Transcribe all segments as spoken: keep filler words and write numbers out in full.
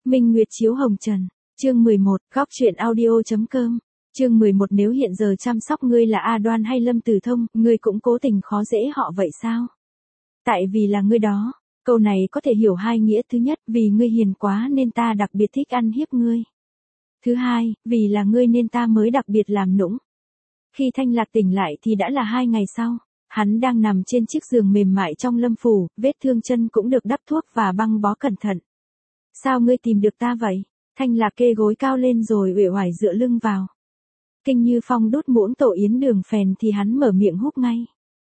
Minh Nguyệt chiếu hồng trần. Chương mười một, góc truyện audio.com. Chương mười một Nếu hiện giờ chăm sóc ngươi là A Đoan hay Lâm Tử Thông, ngươi cũng cố tình khó dễ họ vậy sao? Tại vì là ngươi đó. Câu này có thể hiểu hai nghĩa. Thứ nhất, vì ngươi hiền quá nên ta đặc biệt thích ăn hiếp ngươi. Thứ hai, vì là ngươi nên ta mới đặc biệt làm nũng. Khi Thanh Lạc tỉnh lại thì đã là hai ngày sau. Hắn đang nằm trên chiếc giường mềm mại trong Lâm phủ, vết thương chân cũng được đắp thuốc và băng bó cẩn thận. Sao ngươi tìm được ta vậy? Thanh Lạc kê gối cao lên rồi uể oải dựa lưng vào. Kinh Như Phong đút muỗng tổ yến đường phèn thì hắn mở miệng húp ngay.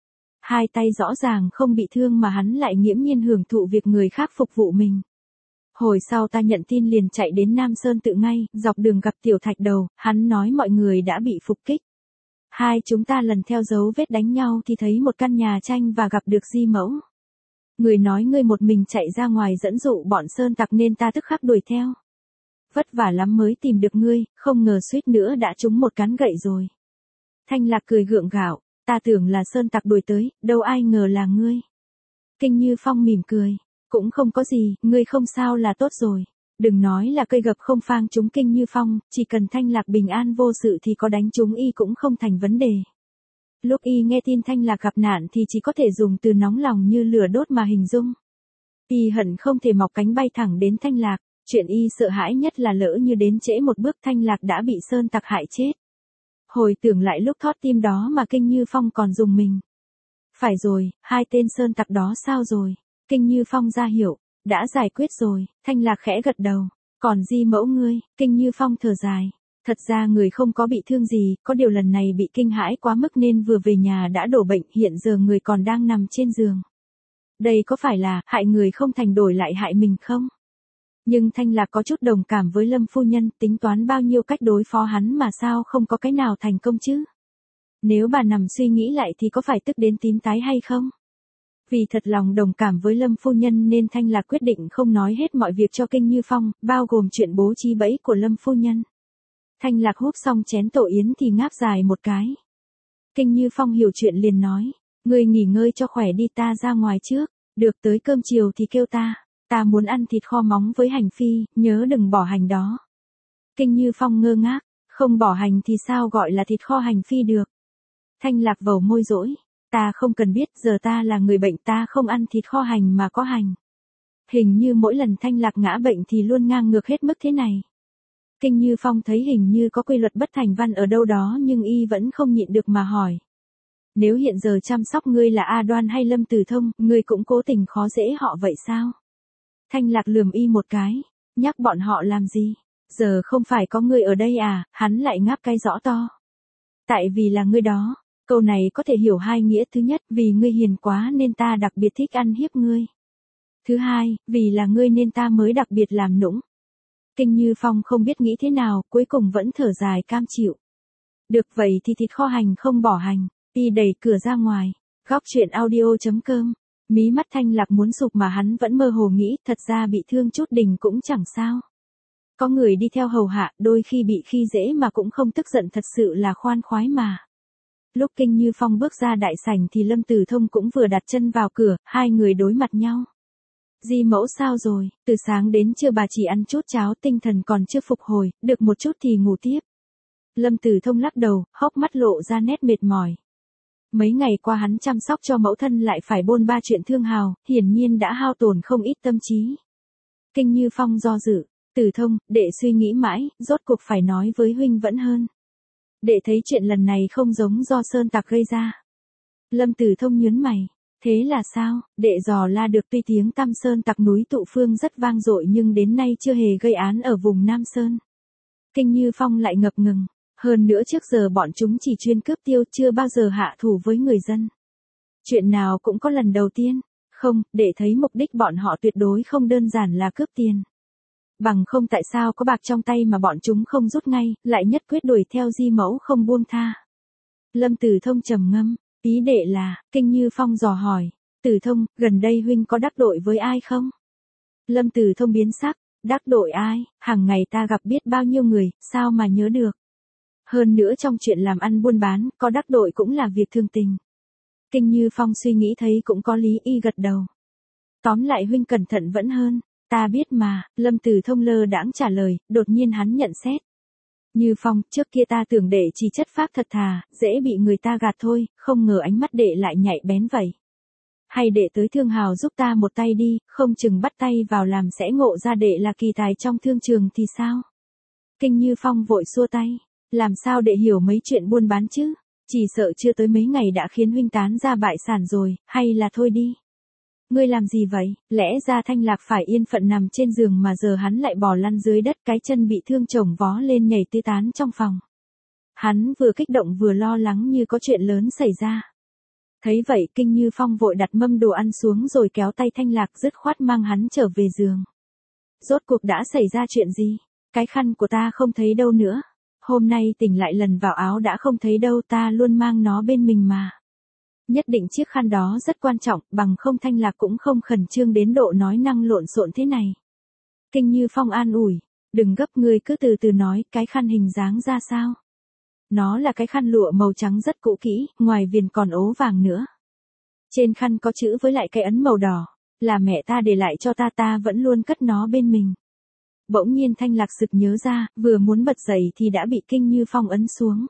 Hai tay rõ ràng không bị thương mà hắn lại nghiễm nhiên hưởng thụ việc người khác phục vụ mình. Hồi sau ta nhận tin liền chạy đến Nam Sơn tự ngay, dọc đường gặp Tiểu Thạch Đầu, hắn nói mọi người đã bị phục kích. Hai chúng ta lần theo dấu vết đánh nhau thì thấy một căn nhà tranh và gặp được Di Mẫu. Người nói ngươi một mình chạy ra ngoài dẫn dụ bọn sơn tặc nên ta tức khắc đuổi theo. Vất vả lắm mới tìm được ngươi, không ngờ suýt nữa đã trúng một cán gậy rồi. Thanh Lạc cười gượng gạo, ta tưởng là sơn tặc đuổi tới, đâu ai ngờ là ngươi. Kinh Như Phong mỉm cười, cũng không có gì, ngươi không sao là tốt rồi. Đừng nói là cây gập không phang trúng Kinh Như Phong, chỉ cần Thanh Lạc bình an vô sự thì có đánh trúng y cũng không thành vấn đề. Lúc y nghe tin Thanh Lạc gặp nạn thì chỉ có thể dùng từ nóng lòng như lửa đốt mà hình dung. Y hận không thể mọc cánh bay thẳng đến Thanh Lạc, chuyện y sợ hãi nhất là lỡ như đến trễ một bước Thanh Lạc đã bị sơn tặc hại chết. Hồi tưởng lại lúc thót tim đó mà Kinh Như Phong còn dùng mình. Phải rồi, hai tên sơn tặc đó sao rồi? Kinh Như Phong ra hiểu, đã giải quyết rồi. Thanh Lạc khẽ gật đầu. Còn Di Mẫu ngươi? Kinh Như Phong thở dài. Thật ra người không có bị thương gì, có điều lần này bị kinh hãi quá mức nên vừa về nhà đã đổ bệnh, hiện giờ người còn đang nằm trên giường. Đây có phải là hại người không thành đổi lại hại mình không? Nhưng Thanh Lạc có chút đồng cảm với Lâm phu nhân, tính toán bao nhiêu cách đối phó hắn mà sao không có cái nào thành công chứ? Nếu bà nằm suy nghĩ lại thì có phải tức đến tím tái hay không? Vì thật lòng đồng cảm với Lâm phu nhân nên Thanh Lạc quyết định không nói hết mọi việc cho Kinh Như Phong, bao gồm chuyện bố trí bẫy của Lâm phu nhân. Thanh Lạc húp xong chén tổ yến thì ngáp dài một cái. Kinh Như Phong hiểu chuyện liền nói, ngươi nghỉ ngơi cho khỏe đi, ta ra ngoài trước, được tới cơm chiều thì kêu ta, ta muốn ăn thịt kho móng với hành phi, nhớ đừng bỏ hành đó. Kinh Như Phong ngơ ngác, không bỏ hành thì sao gọi là thịt kho hành phi được. Thanh Lạc vầu môi dỗi, ta không cần biết, giờ ta là người bệnh, ta không ăn thịt kho hành mà có hành. Hình như mỗi lần Thanh Lạc ngã bệnh thì luôn ngang ngược hết mức thế này. Kinh Như Phong thấy hình như có quy luật bất thành văn ở đâu đó nhưng y vẫn không nhịn được mà hỏi. Nếu hiện giờ chăm sóc ngươi là A Đoan hay Lâm Tử Thông, ngươi cũng cố tình khó dễ họ vậy sao? Thanh Lạc lườm y một cái, nhắc bọn họ làm gì? Giờ không phải có ngươi ở đây à? Hắn lại ngáp cái rõ to. Tại vì là ngươi đó. Câu này có thể hiểu hai nghĩa. Thứ nhất, vì ngươi hiền quá nên ta đặc biệt thích ăn hiếp ngươi. Thứ hai, vì là ngươi nên ta mới đặc biệt làm nũng. Kinh Như Phong không biết nghĩ thế nào, cuối cùng vẫn thở dài cam chịu. Được vậy thì thịt kho hành không bỏ hành, y đẩy cửa ra ngoài. Góc truyện audio.com. Mí mắt Thanh Lạc muốn sụp mà hắn vẫn mơ hồ nghĩ, thật ra bị thương chút đỉnh cũng chẳng sao. Có người đi theo hầu hạ, đôi khi bị khi dễ mà cũng không tức giận, thật sự là khoan khoái mà. Lúc Kinh Như Phong bước ra đại sảnh thì Lâm Tử Thông cũng vừa đặt chân vào cửa, hai người đối mặt nhau. Di Mẫu sao rồi? Từ sáng đến trưa bà chỉ ăn chút cháo, tinh thần còn chưa phục hồi, được một chút thì ngủ tiếp. Lâm Tử Thông lắc đầu, hốc mắt lộ ra nét mệt mỏi. Mấy ngày qua hắn chăm sóc cho mẫu thân lại phải bôn ba chuyện thương hào, hiển nhiên đã hao tổn không ít tâm trí. Kinh Như Phong do dự, Tử Thông, đệ suy nghĩ mãi, rốt cuộc phải nói với huynh vẫn hơn. Đệ thấy chuyện lần này không giống do sơn tặc gây ra. Lâm Tử Thông nhớn mày. Thế là sao? Đệ dò la được, tuy tiếng tăm sơn tặc núi Tụ Phương rất vang dội nhưng đến nay chưa hề gây án ở vùng Nam Sơn. Kinh Như Phong lại ngập ngừng. Hơn nữa trước giờ bọn chúng chỉ chuyên cướp tiêu, chưa bao giờ hạ thủ với người dân. Chuyện nào cũng có lần đầu tiên. Không, để thấy mục đích bọn họ tuyệt đối không đơn giản là cướp tiền. Bằng không tại sao có bạc trong tay mà bọn chúng không rút ngay, lại nhất quyết đuổi theo Di Mẫu không buông tha. Lâm Tử Thông trầm ngâm. Ý đệ là, Kinh Như Phong dò hỏi, Tử Thông, gần đây huynh có đắc tội với ai không? Lâm Tử Thông biến sắc, đắc tội ai, hàng ngày ta gặp biết bao nhiêu người, sao mà nhớ được. Hơn nữa trong chuyện làm ăn buôn bán, có đắc tội cũng là việc thường tình. Kinh Như Phong suy nghĩ thấy cũng có lý, y gật đầu. Tóm lại huynh cẩn thận vẫn hơn. Ta biết mà, Lâm Tử Thông lơ đãng trả lời, đột nhiên hắn nhận xét. Như Phong, trước kia ta tưởng đệ chỉ chất phác thật thà, dễ bị người ta gạt thôi, không ngờ ánh mắt đệ lại nhạy bén vậy. Hay đệ tới thương hào giúp ta một tay đi, không chừng bắt tay vào làm sẽ ngộ ra đệ là kỳ tài trong thương trường thì sao? Kinh Như Phong vội xua tay, làm sao đệ hiểu mấy chuyện buôn bán chứ? Chỉ sợ chưa tới mấy ngày đã khiến huynh tán ra bại sản rồi, hay là thôi đi. Ngươi làm gì vậy? Lẽ ra Thanh Lạc phải yên phận nằm trên giường mà giờ hắn lại bò lăn dưới đất, cái chân bị thương chồng vó lên nhảy tứ tán trong phòng. Hắn vừa kích động vừa lo lắng như có chuyện lớn xảy ra. Thấy vậy Kinh Như Phong vội đặt mâm đồ ăn xuống rồi kéo tay Thanh Lạc dứt khoát mang hắn trở về giường. Rốt cuộc đã xảy ra chuyện gì? Cái khăn của ta không thấy đâu nữa. Hôm nay tỉnh lại lần vào áo đã không thấy đâu, ta luôn mang nó bên mình mà. Nhất định chiếc khăn đó rất quan trọng, bằng không Thanh Lạc cũng không khẩn trương đến độ nói năng lộn xộn thế này. Kinh Như Phong an ủi, đừng gấp, ngươi cứ từ từ nói, cái khăn hình dáng ra sao? Nó là cái khăn lụa màu trắng rất cũ kỹ, ngoài viền còn ố vàng nữa. Trên khăn có chữ với lại cái ấn màu đỏ, là mẹ ta để lại cho ta, ta vẫn luôn cất nó bên mình. Bỗng nhiên Thanh Lạc sực nhớ ra, vừa muốn bật dậy thì đã bị Kinh Như Phong ấn xuống.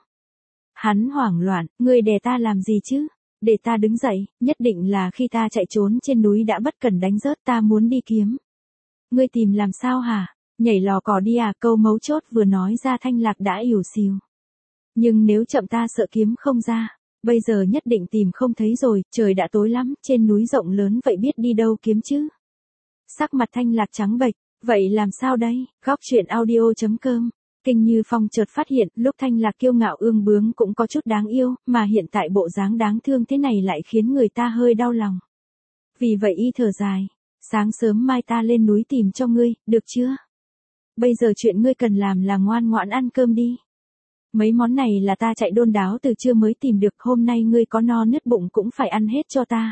Hắn hoảng loạn, ngươi đè ta làm gì chứ? Để ta đứng dậy, nhất định là khi ta chạy trốn trên núi đã bất cẩn đánh rớt, ta muốn đi kiếm. Ngươi tìm làm sao hả? Nhảy lò cò đi à? Câu mấu chốt vừa nói ra Thanh Lạc đã ỉu xìu. Nhưng nếu chậm ta sợ kiếm không ra, bây giờ nhất định tìm không thấy rồi, trời đã tối lắm, trên núi rộng lớn vậy biết đi đâu kiếm chứ? Sắc mặt Thanh Lạc trắng bệch, vậy làm sao đây? Góc truyện audio chấm com. Kinh Như Phong chợt phát hiện, lúc Thanh Lạc kiêu ngạo ương bướng cũng có chút đáng yêu, mà hiện tại bộ dáng đáng thương thế này lại khiến người ta hơi đau lòng. Vì vậy y thở dài, sáng sớm mai ta lên núi tìm cho ngươi, được chưa? Bây giờ chuyện ngươi cần làm là ngoan ngoãn ăn cơm đi. Mấy món này là ta chạy đôn đáo từ trưa mới tìm được, hôm nay ngươi có no nứt bụng cũng phải ăn hết cho ta.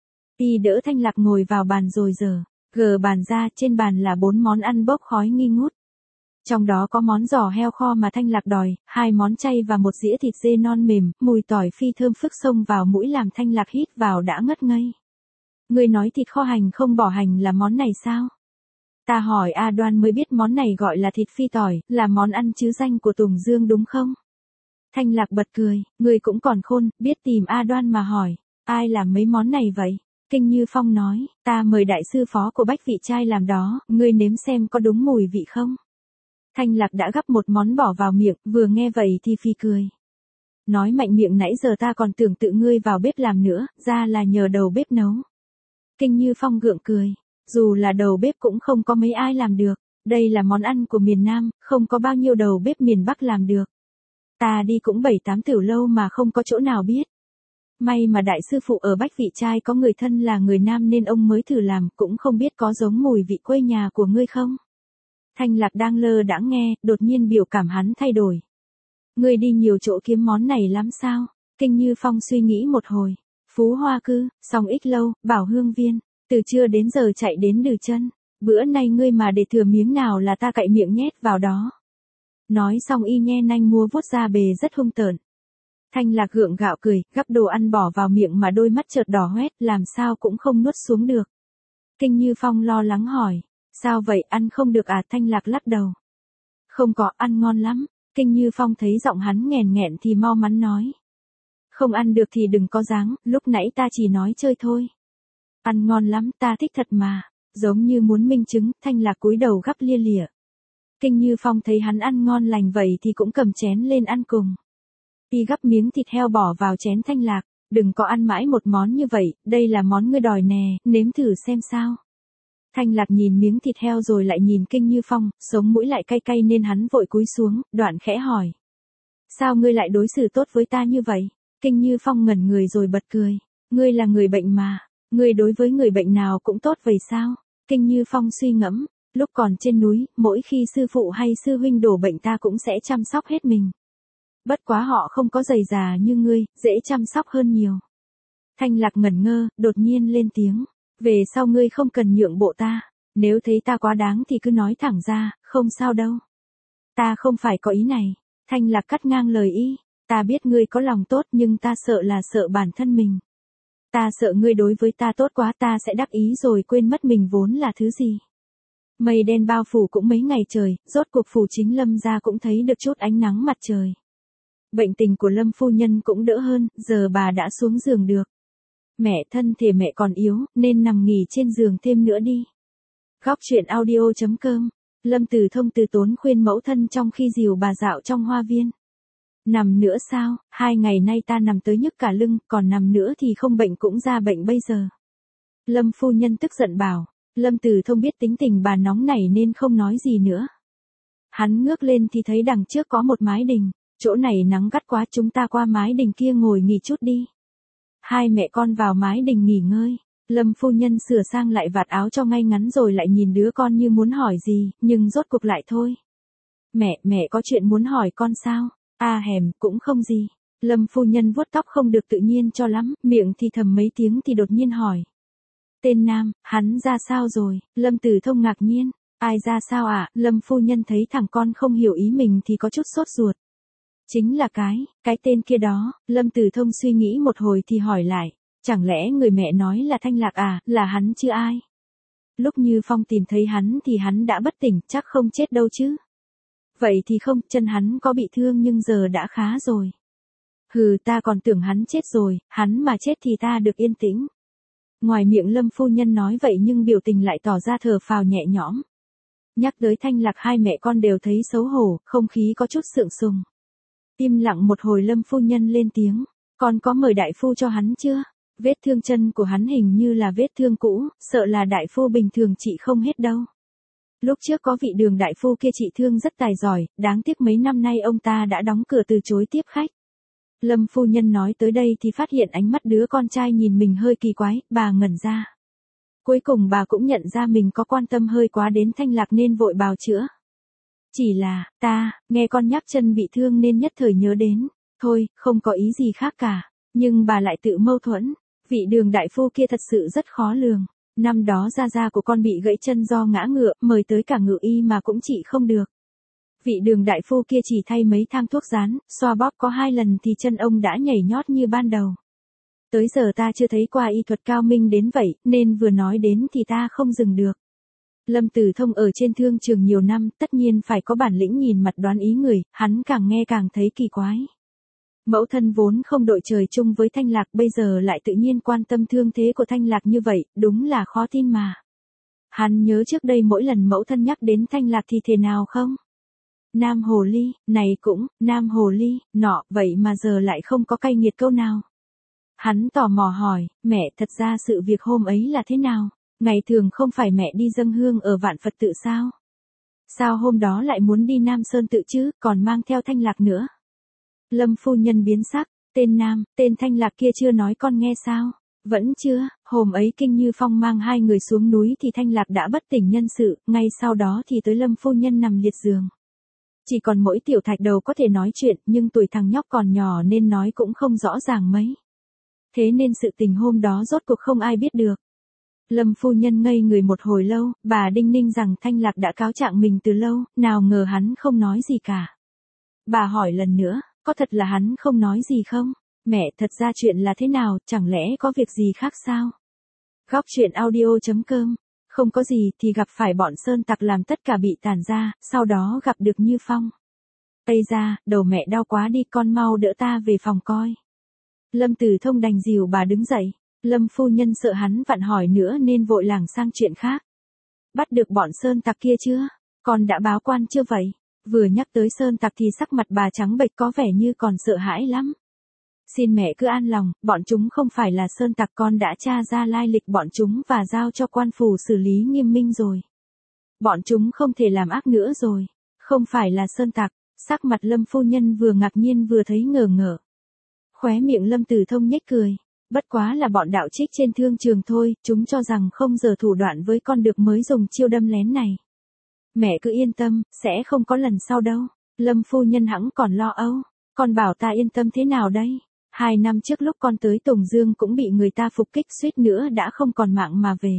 Y đỡ Thanh Lạc ngồi vào bàn rồi giờ, gờ bàn ra, trên bàn là bốn món ăn bốc khói nghi ngút. Trong đó có món giò heo kho mà Thanh Lạc đòi, hai món chay và một dĩa thịt dê non mềm, mùi tỏi phi thơm phức xông vào mũi làm Thanh Lạc hít vào đã ngất ngây. Ngươi nói thịt kho hành không bỏ hành là món này sao? Ta hỏi A Đoan mới biết món này gọi là thịt phi tỏi, là món ăn chứ danh của Tùng Dương đúng không? Thanh Lạc bật cười, ngươi cũng còn khôn, biết tìm A Đoan mà hỏi, ai làm mấy món này vậy? Kinh Như Phong nói, ta mời đại sư phó của Bách Vị Trai làm đó, ngươi nếm xem có đúng mùi vị không? Thanh Lạc đã gắp một món bỏ vào miệng, vừa nghe vậy thì phì cười. Nói mạnh miệng, nãy giờ ta còn tưởng tự ngươi vào bếp làm nữa, ra là nhờ đầu bếp nấu. Kinh Như Phong gượng cười, dù là đầu bếp cũng không có mấy ai làm được, đây là món ăn của miền Nam, không có bao nhiêu đầu bếp miền Bắc làm được. Ta đi cũng bảy tám tiểu lâu mà không có chỗ nào biết. May mà đại sư phụ ở Bách Vị Trai có người thân là người Nam nên ông mới thử làm, cũng không biết có giống mùi vị quê nhà của ngươi không. Thanh Lạc đang lơ đãng nghe, đột nhiên biểu cảm hắn thay đổi. Ngươi đi nhiều chỗ kiếm món này lắm sao? Kinh Như Phong suy nghĩ một hồi. Phú Hoa Cư, Song Ích Lâu, Bảo Hương Viên, từ trưa đến giờ chạy đến Đừ Chân. Bữa nay ngươi mà để thừa miếng nào là ta cạy miệng nhét vào đó. Nói xong y nhe nanh mua vuốt ra bề rất hung tợn. Thanh Lạc gượng gạo cười, gắp đồ ăn bỏ vào miệng mà đôi mắt chợt đỏ hoét, làm sao cũng không nuốt xuống được. Kinh Như Phong lo lắng hỏi. Sao vậy, ăn không được à? Thanh Lạc lắc đầu. Không có, ăn ngon lắm. Kinh Như Phong thấy giọng hắn nghèn nghẹn thì mau mắn nói. Không ăn được thì đừng có dáng, lúc nãy ta chỉ nói chơi thôi. Ăn ngon lắm, ta thích thật mà. Giống như muốn minh chứng, Thanh Lạc cúi đầu gắp lia lịa. Kinh Như Phong thấy hắn ăn ngon lành vậy thì cũng cầm chén lên ăn cùng. Y gắp miếng thịt heo bỏ vào chén Thanh Lạc. Đừng có ăn mãi một món như vậy, đây là món ngươi đòi nè, nếm thử xem sao. Thanh Lạc nhìn miếng thịt heo rồi lại nhìn Kinh Như Phong, sống mũi lại cay cay nên hắn vội cúi xuống, đoạn khẽ hỏi. Sao ngươi lại đối xử tốt với ta như vậy? Kinh Như Phong ngẩn người rồi bật cười. Ngươi là người bệnh mà, ngươi đối với người bệnh nào cũng tốt vậy sao? Kinh Như Phong suy ngẫm, lúc còn trên núi, mỗi khi sư phụ hay sư huynh đổ bệnh ta cũng sẽ chăm sóc hết mình. Bất quá họ không có dày già như ngươi, dễ chăm sóc hơn nhiều. Thanh Lạc ngẩn ngơ, đột nhiên lên tiếng. Về sau ngươi không cần nhượng bộ ta, nếu thấy ta quá đáng thì cứ nói thẳng ra, không sao đâu. Ta không phải có ý này. Thanh Lạc cắt ngang lời y, ta biết ngươi có lòng tốt nhưng ta sợ là sợ bản thân mình. Ta sợ ngươi đối với ta tốt quá ta sẽ đắc ý rồi quên mất mình vốn là thứ gì. Mây đen bao phủ cũng mấy ngày trời, rốt cuộc phủ chính Lâm gia cũng thấy được chút ánh nắng mặt trời. Bệnh tình của Lâm phu nhân cũng đỡ hơn, giờ bà đã xuống giường được. Mẹ thân thể mẹ còn yếu, nên nằm nghỉ trên giường thêm nữa đi. Góc truyện audio chấm com. Lâm Tử Thông từ tốn khuyên mẫu thân trong khi dìu bà dạo trong hoa viên. Nằm nữa sao, hai ngày nay ta nằm tới nhức cả lưng, còn nằm nữa thì không bệnh cũng ra bệnh bây giờ. Lâm phu nhân tức giận bảo. Lâm Tử Thông biết tính tình bà nóng nảy nên không nói gì nữa. Hắn ngước lên thì thấy đằng trước có một mái đình, chỗ này nắng gắt quá, chúng ta qua mái đình kia ngồi nghỉ chút đi. Hai mẹ con vào mái đình nghỉ ngơi. Lâm phu nhân sửa sang lại vạt áo cho ngay ngắn rồi lại nhìn đứa con như muốn hỏi gì, nhưng rốt cuộc lại thôi. Mẹ, mẹ có chuyện muốn hỏi con sao? À hèm, cũng không gì. Lâm phu nhân vuốt tóc không được tự nhiên cho lắm, miệng thì thầm mấy tiếng thì đột nhiên hỏi. Tên Nam, hắn ra sao rồi? Lâm Tử Thông ngạc nhiên. Ai ra sao ạ? À? Lâm phu nhân thấy thằng con không hiểu ý mình thì có chút sốt ruột. Chính là cái, cái tên kia đó. Lâm Tử Thông suy nghĩ một hồi thì hỏi lại. Chẳng lẽ người mẹ nói là Thanh Lạc à, là hắn chứ ai? Lúc Như Phong tìm thấy hắn thì hắn đã bất tỉnh, chắc không chết đâu chứ. Vậy thì không, chân hắn có bị thương nhưng giờ đã khá rồi. Hừ, ta còn tưởng hắn chết rồi, hắn mà chết thì ta được yên tĩnh. Ngoài miệng Lâm phu nhân nói vậy nhưng biểu tình lại tỏ ra thở phào nhẹ nhõm. Nhắc tới Thanh Lạc hai mẹ con đều thấy xấu hổ, không khí có chút sượng sùng. Im lặng một hồi Lâm phu nhân lên tiếng, con có mời đại phu cho hắn chưa? Vết thương chân của hắn hình như là vết thương cũ, sợ là đại phu bình thường trị không hết đâu. Lúc trước có vị Đường đại phu kia trị thương rất tài giỏi, đáng tiếc mấy năm nay ông ta đã đóng cửa từ chối tiếp khách. Lâm phu nhân nói tới đây thì phát hiện ánh mắt đứa con trai nhìn mình hơi kỳ quái, bà ngẩn ra. Cuối cùng bà cũng nhận ra mình có quan tâm hơi quá đến Thanh Lạc nên vội bào chữa. Chỉ là, ta, nghe con nhắc chân bị thương nên nhất thời nhớ đến, thôi, không có ý gì khác cả. Nhưng bà lại tự mâu thuẫn, vị Đường đại phu kia thật sự rất khó lường. Năm đó gia gia của con bị gãy chân do ngã ngựa, mời tới cả ngự y mà cũng trị không được. Vị Đường đại phu kia chỉ thay mấy thang thuốc rán, xoa bóp có hai lần thì chân ông đã nhảy nhót như ban đầu. Tới giờ ta chưa thấy qua y thuật cao minh đến vậy, nên vừa nói đến thì ta không dừng được. Lâm Tử Thông ở trên thương trường nhiều năm, tất nhiên phải có bản lĩnh nhìn mặt đoán ý người, hắn càng nghe càng thấy kỳ quái. Mẫu thân vốn không đội trời chung với Thanh Lạc, bây giờ lại tự nhiên quan tâm thương thế của Thanh Lạc như vậy, đúng là khó tin mà. Hắn nhớ trước đây mỗi lần mẫu thân nhắc đến Thanh Lạc thì thế nào không? Nam hồ ly, này cũng, nam hồ ly, nọ, vậy mà giờ lại không có cay nghiệt câu nào. Hắn tò mò hỏi, mẹ, thật ra sự việc hôm ấy là thế nào? Ngày thường không phải mẹ đi dâng hương ở Vạn Phật tự sao? Sao hôm đó lại muốn đi Nam Sơn tự chứ, còn mang theo Thanh Lạc nữa? Lâm phu nhân biến sắc, tên Nam, tên Thanh Lạc kia chưa nói con nghe sao? Vẫn chưa, hôm ấy Kinh Như Phong mang hai người xuống núi thì Thanh Lạc đã bất tỉnh nhân sự, ngay sau đó thì tới Lâm phu nhân nằm liệt giường. Chỉ còn mỗi Tiểu Thạch Đầu có thể nói chuyện, nhưng tuổi thằng nhóc còn nhỏ nên nói cũng không rõ ràng mấy. Thế nên sự tình hôm đó rốt cuộc không ai biết được. Lâm phu nhân ngây người một hồi lâu, bà đinh ninh rằng Thanh Lạc đã cáo trạng mình từ lâu, nào ngờ hắn không nói gì cả. Bà hỏi lần nữa, có thật là hắn không nói gì không? Mẹ, thật ra chuyện là thế nào, chẳng lẽ có việc gì khác sao? Góc truyện audio chấm com. Không có gì thì gặp phải bọn sơn tặc làm tất cả bị tàn ra, sau đó gặp được Như Phong. Ây ra, đầu mẹ đau quá đi, con mau đỡ ta về phòng coi. Lâm Tử Thông đành dìu bà đứng dậy. Lâm phu nhân sợ hắn vặn hỏi nữa nên vội lảng sang chuyện khác. Bắt được bọn sơn tặc kia chưa? Con đã báo quan chưa vậy? Vừa nhắc tới sơn tặc thì sắc mặt bà trắng bệch có vẻ như còn sợ hãi lắm. Xin mẹ cứ an lòng, bọn chúng không phải là sơn tặc, con đã tra ra lai lịch bọn chúng và giao cho quan phủ xử lý nghiêm minh rồi. Bọn chúng không thể làm ác nữa rồi. Không phải là sơn tặc, sắc mặt Lâm phu nhân vừa ngạc nhiên vừa thấy ngờ ngợ. Khóe miệng Lâm Tử Thông nhếch cười. Bất quá là bọn đạo trích trên thương trường thôi, chúng cho rằng không giờ thủ đoạn với con được mới dùng chiêu đâm lén này. Mẹ cứ yên tâm, sẽ không có lần sau đâu. Lâm phu nhân hẵng còn lo âu. Con bảo ta yên tâm thế nào đây? Hai năm trước lúc con tới Tùng Dương cũng bị người ta phục kích suýt nữa đã không còn mạng mà về.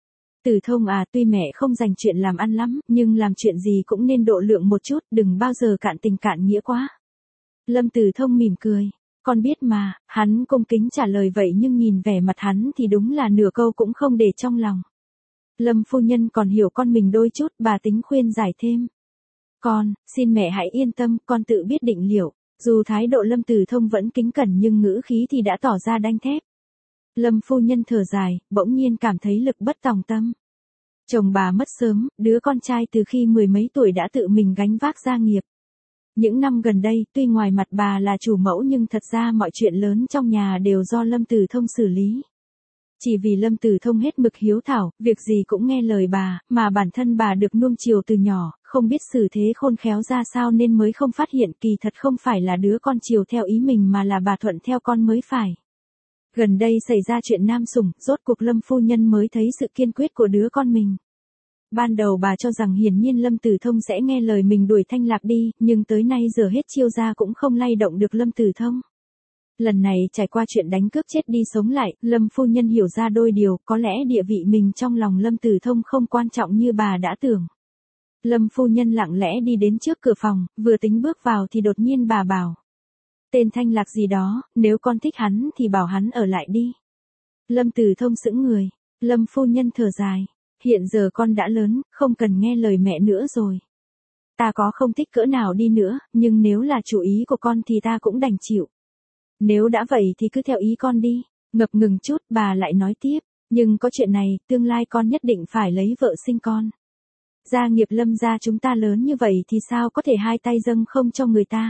Tử Thông à, tuy mẹ không dành chuyện làm ăn lắm, nhưng làm chuyện gì cũng nên độ lượng một chút, đừng bao giờ cạn tình cạn nghĩa quá. Lâm Tử Thông mỉm cười. Con biết mà, hắn cung kính trả lời vậy nhưng nhìn vẻ mặt hắn thì đúng là nửa câu cũng không để trong lòng. Lâm phu nhân còn hiểu con mình đôi chút, bà tính khuyên giải thêm. Con, xin mẹ hãy yên tâm, con tự biết định liệu. Dù thái độ Lâm Tử Thông vẫn kính cẩn nhưng ngữ khí thì đã tỏ ra đanh thép. Lâm phu nhân thở dài, bỗng nhiên cảm thấy lực bất tòng tâm. Chồng bà mất sớm, đứa con trai từ khi mười mấy tuổi đã tự mình gánh vác gia nghiệp. Những năm gần đây, tuy ngoài mặt bà là chủ mẫu nhưng thật ra mọi chuyện lớn trong nhà đều do Lâm Tử Thông xử lý. Chỉ vì Lâm Tử Thông hết mực hiếu thảo, việc gì cũng nghe lời bà, mà bản thân bà được nuông chiều từ nhỏ, không biết xử thế khôn khéo ra sao nên mới không phát hiện kỳ thật không phải là đứa con chiều theo ý mình mà là bà thuận theo con mới phải. Gần đây xảy ra chuyện nam sủng, rốt cuộc Lâm phu nhân mới thấy sự kiên quyết của đứa con mình. Ban đầu bà cho rằng hiển nhiên Lâm Tử Thông sẽ nghe lời mình đuổi Thanh Lạc đi, nhưng tới nay giờ hết chiêu ra cũng không lay động được Lâm Tử Thông. Lần này trải qua chuyện đánh cướp chết đi sống lại, Lâm phu nhân hiểu ra đôi điều, có lẽ địa vị mình trong lòng Lâm Tử Thông không quan trọng như bà đã tưởng. Lâm phu nhân lặng lẽ đi đến trước cửa phòng, vừa tính bước vào thì đột nhiên bà bảo. Tên Thanh Lạc gì đó, nếu con thích hắn thì bảo hắn ở lại đi. Lâm Tử Thông sững người, Lâm phu nhân thở dài. Hiện giờ con đã lớn, không cần nghe lời mẹ nữa rồi. Ta có không thích cỡ nào đi nữa, nhưng nếu là chủ ý của con thì ta cũng đành chịu. Nếu đã vậy thì cứ theo ý con đi. Ngập ngừng chút bà lại nói tiếp. Nhưng có chuyện này, tương lai con nhất định phải lấy vợ sinh con. Gia nghiệp Lâm gia chúng ta lớn như vậy thì sao có thể hai tay dâng không cho người ta.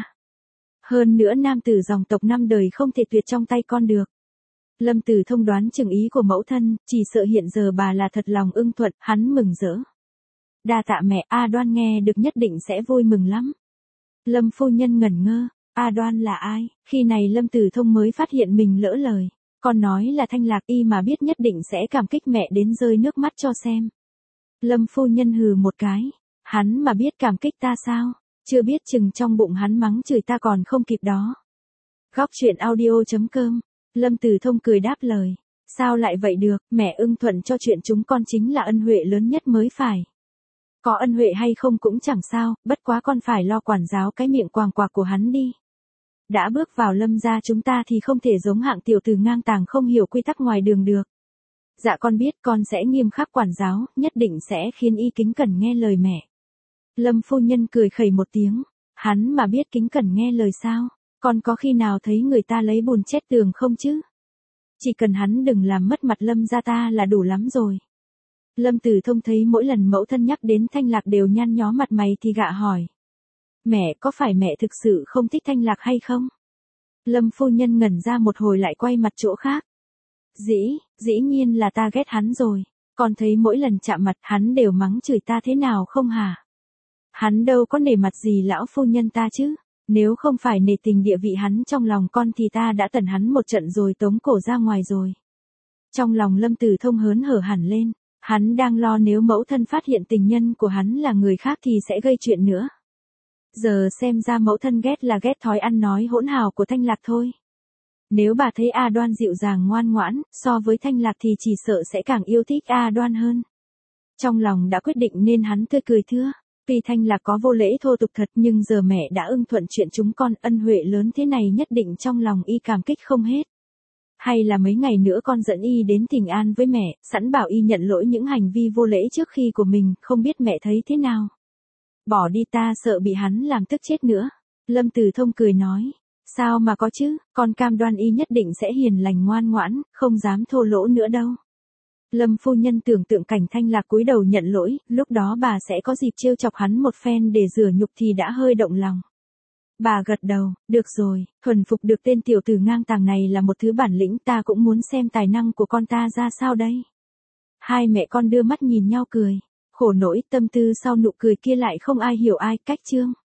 Hơn nữa nam tử dòng tộc năm đời không thể tuyệt trong tay con được. Lâm Tử Thông đoán chừng ý của mẫu thân, chỉ sợ hiện giờ bà là thật lòng ưng thuận, hắn mừng rỡ. Đa tạ mẹ, A Đoan nghe được nhất định sẽ vui mừng lắm. Lâm phu nhân ngẩn ngơ, A Đoan là ai? Khi này Lâm Tử Thông mới phát hiện mình lỡ lời. Con nói là Thanh Lạc y mà biết nhất định sẽ cảm kích mẹ đến rơi nước mắt cho xem. Lâm phu nhân hừ một cái, hắn mà biết cảm kích ta sao? Chưa biết chừng trong bụng hắn mắng chửi ta còn không kịp đó. Góc truyện audio chấm com. Lâm Tử Thông cười đáp lời. Sao lại vậy được, mẹ ưng thuận cho chuyện chúng con chính là ân huệ lớn nhất mới phải. Có ân huệ hay không cũng chẳng sao, bất quá con phải lo quản giáo cái miệng quàng quạc của hắn đi. Đã bước vào Lâm gia chúng ta thì không thể giống hạng tiểu tử ngang tàng không hiểu quy tắc ngoài đường được. Dạ con biết con sẽ nghiêm khắc quản giáo, nhất định sẽ khiến y kính cẩn nghe lời mẹ. Lâm phu nhân cười khẩy một tiếng, hắn mà biết kính cẩn nghe lời sao? Con có khi nào thấy người ta lấy bùn chết tường không chứ? Chỉ cần hắn đừng làm mất mặt Lâm gia ta là đủ lắm rồi. Lâm Tử Thông thấy mỗi lần mẫu thân nhắc đến Thanh Lạc đều nhăn nhó mặt mày thì gạ hỏi. Mẹ có phải mẹ thực sự không thích Thanh Lạc hay không? Lâm phu nhân ngẩn ra một hồi lại quay mặt chỗ khác. Dĩ, dĩ nhiên là ta ghét hắn rồi. Con thấy mỗi lần chạm mặt hắn đều mắng chửi ta thế nào không hả? Hắn đâu có nể mặt gì lão phu nhân ta chứ? Nếu không phải nể tình địa vị hắn trong lòng con thì ta đã tẩn hắn một trận rồi tống cổ ra ngoài rồi. Trong lòng Lâm Tử Thông hớn hở hẳn lên, hắn đang lo nếu mẫu thân phát hiện tình nhân của hắn là người khác thì sẽ gây chuyện nữa. Giờ xem ra mẫu thân ghét là ghét thói ăn nói hỗn hào của Thanh Lạc thôi. Nếu bà thấy A Đoan dịu dàng ngoan ngoãn, so với Thanh Lạc thì chỉ sợ sẽ càng yêu thích A Đoan hơn. Trong lòng đã quyết định nên hắn tươi cười thưa. Tuy Thanh Lạc có vô lễ thô tục thật nhưng giờ mẹ đã ưng thuận chuyện chúng con ân huệ lớn thế này nhất định trong lòng y cảm kích không hết. Hay là mấy ngày nữa con dẫn y đến Thịnh An với mẹ, sẵn bảo y nhận lỗi những hành vi vô lễ trước khi của mình, không biết mẹ thấy thế nào. Bỏ đi ta sợ bị hắn làm tức chết nữa. Lâm Tử Thông cười nói. Sao mà có chứ, con cam đoan y nhất định sẽ hiền lành ngoan ngoãn, không dám thô lỗ nữa đâu. Lâm phu nhân tưởng tượng cảnh Thanh Lạc cúi đầu nhận lỗi, lúc đó bà sẽ có dịp trêu chọc hắn một phen để rửa nhục thì đã hơi động lòng. Bà gật đầu, được rồi, thuần phục được tên tiểu tử ngang tàng này là một thứ bản lĩnh, ta cũng muốn xem tài năng của con ta ra sao đây. Hai mẹ con đưa mắt nhìn nhau cười, khổ nỗi tâm tư sau nụ cười kia lại không ai hiểu ai, cách chương.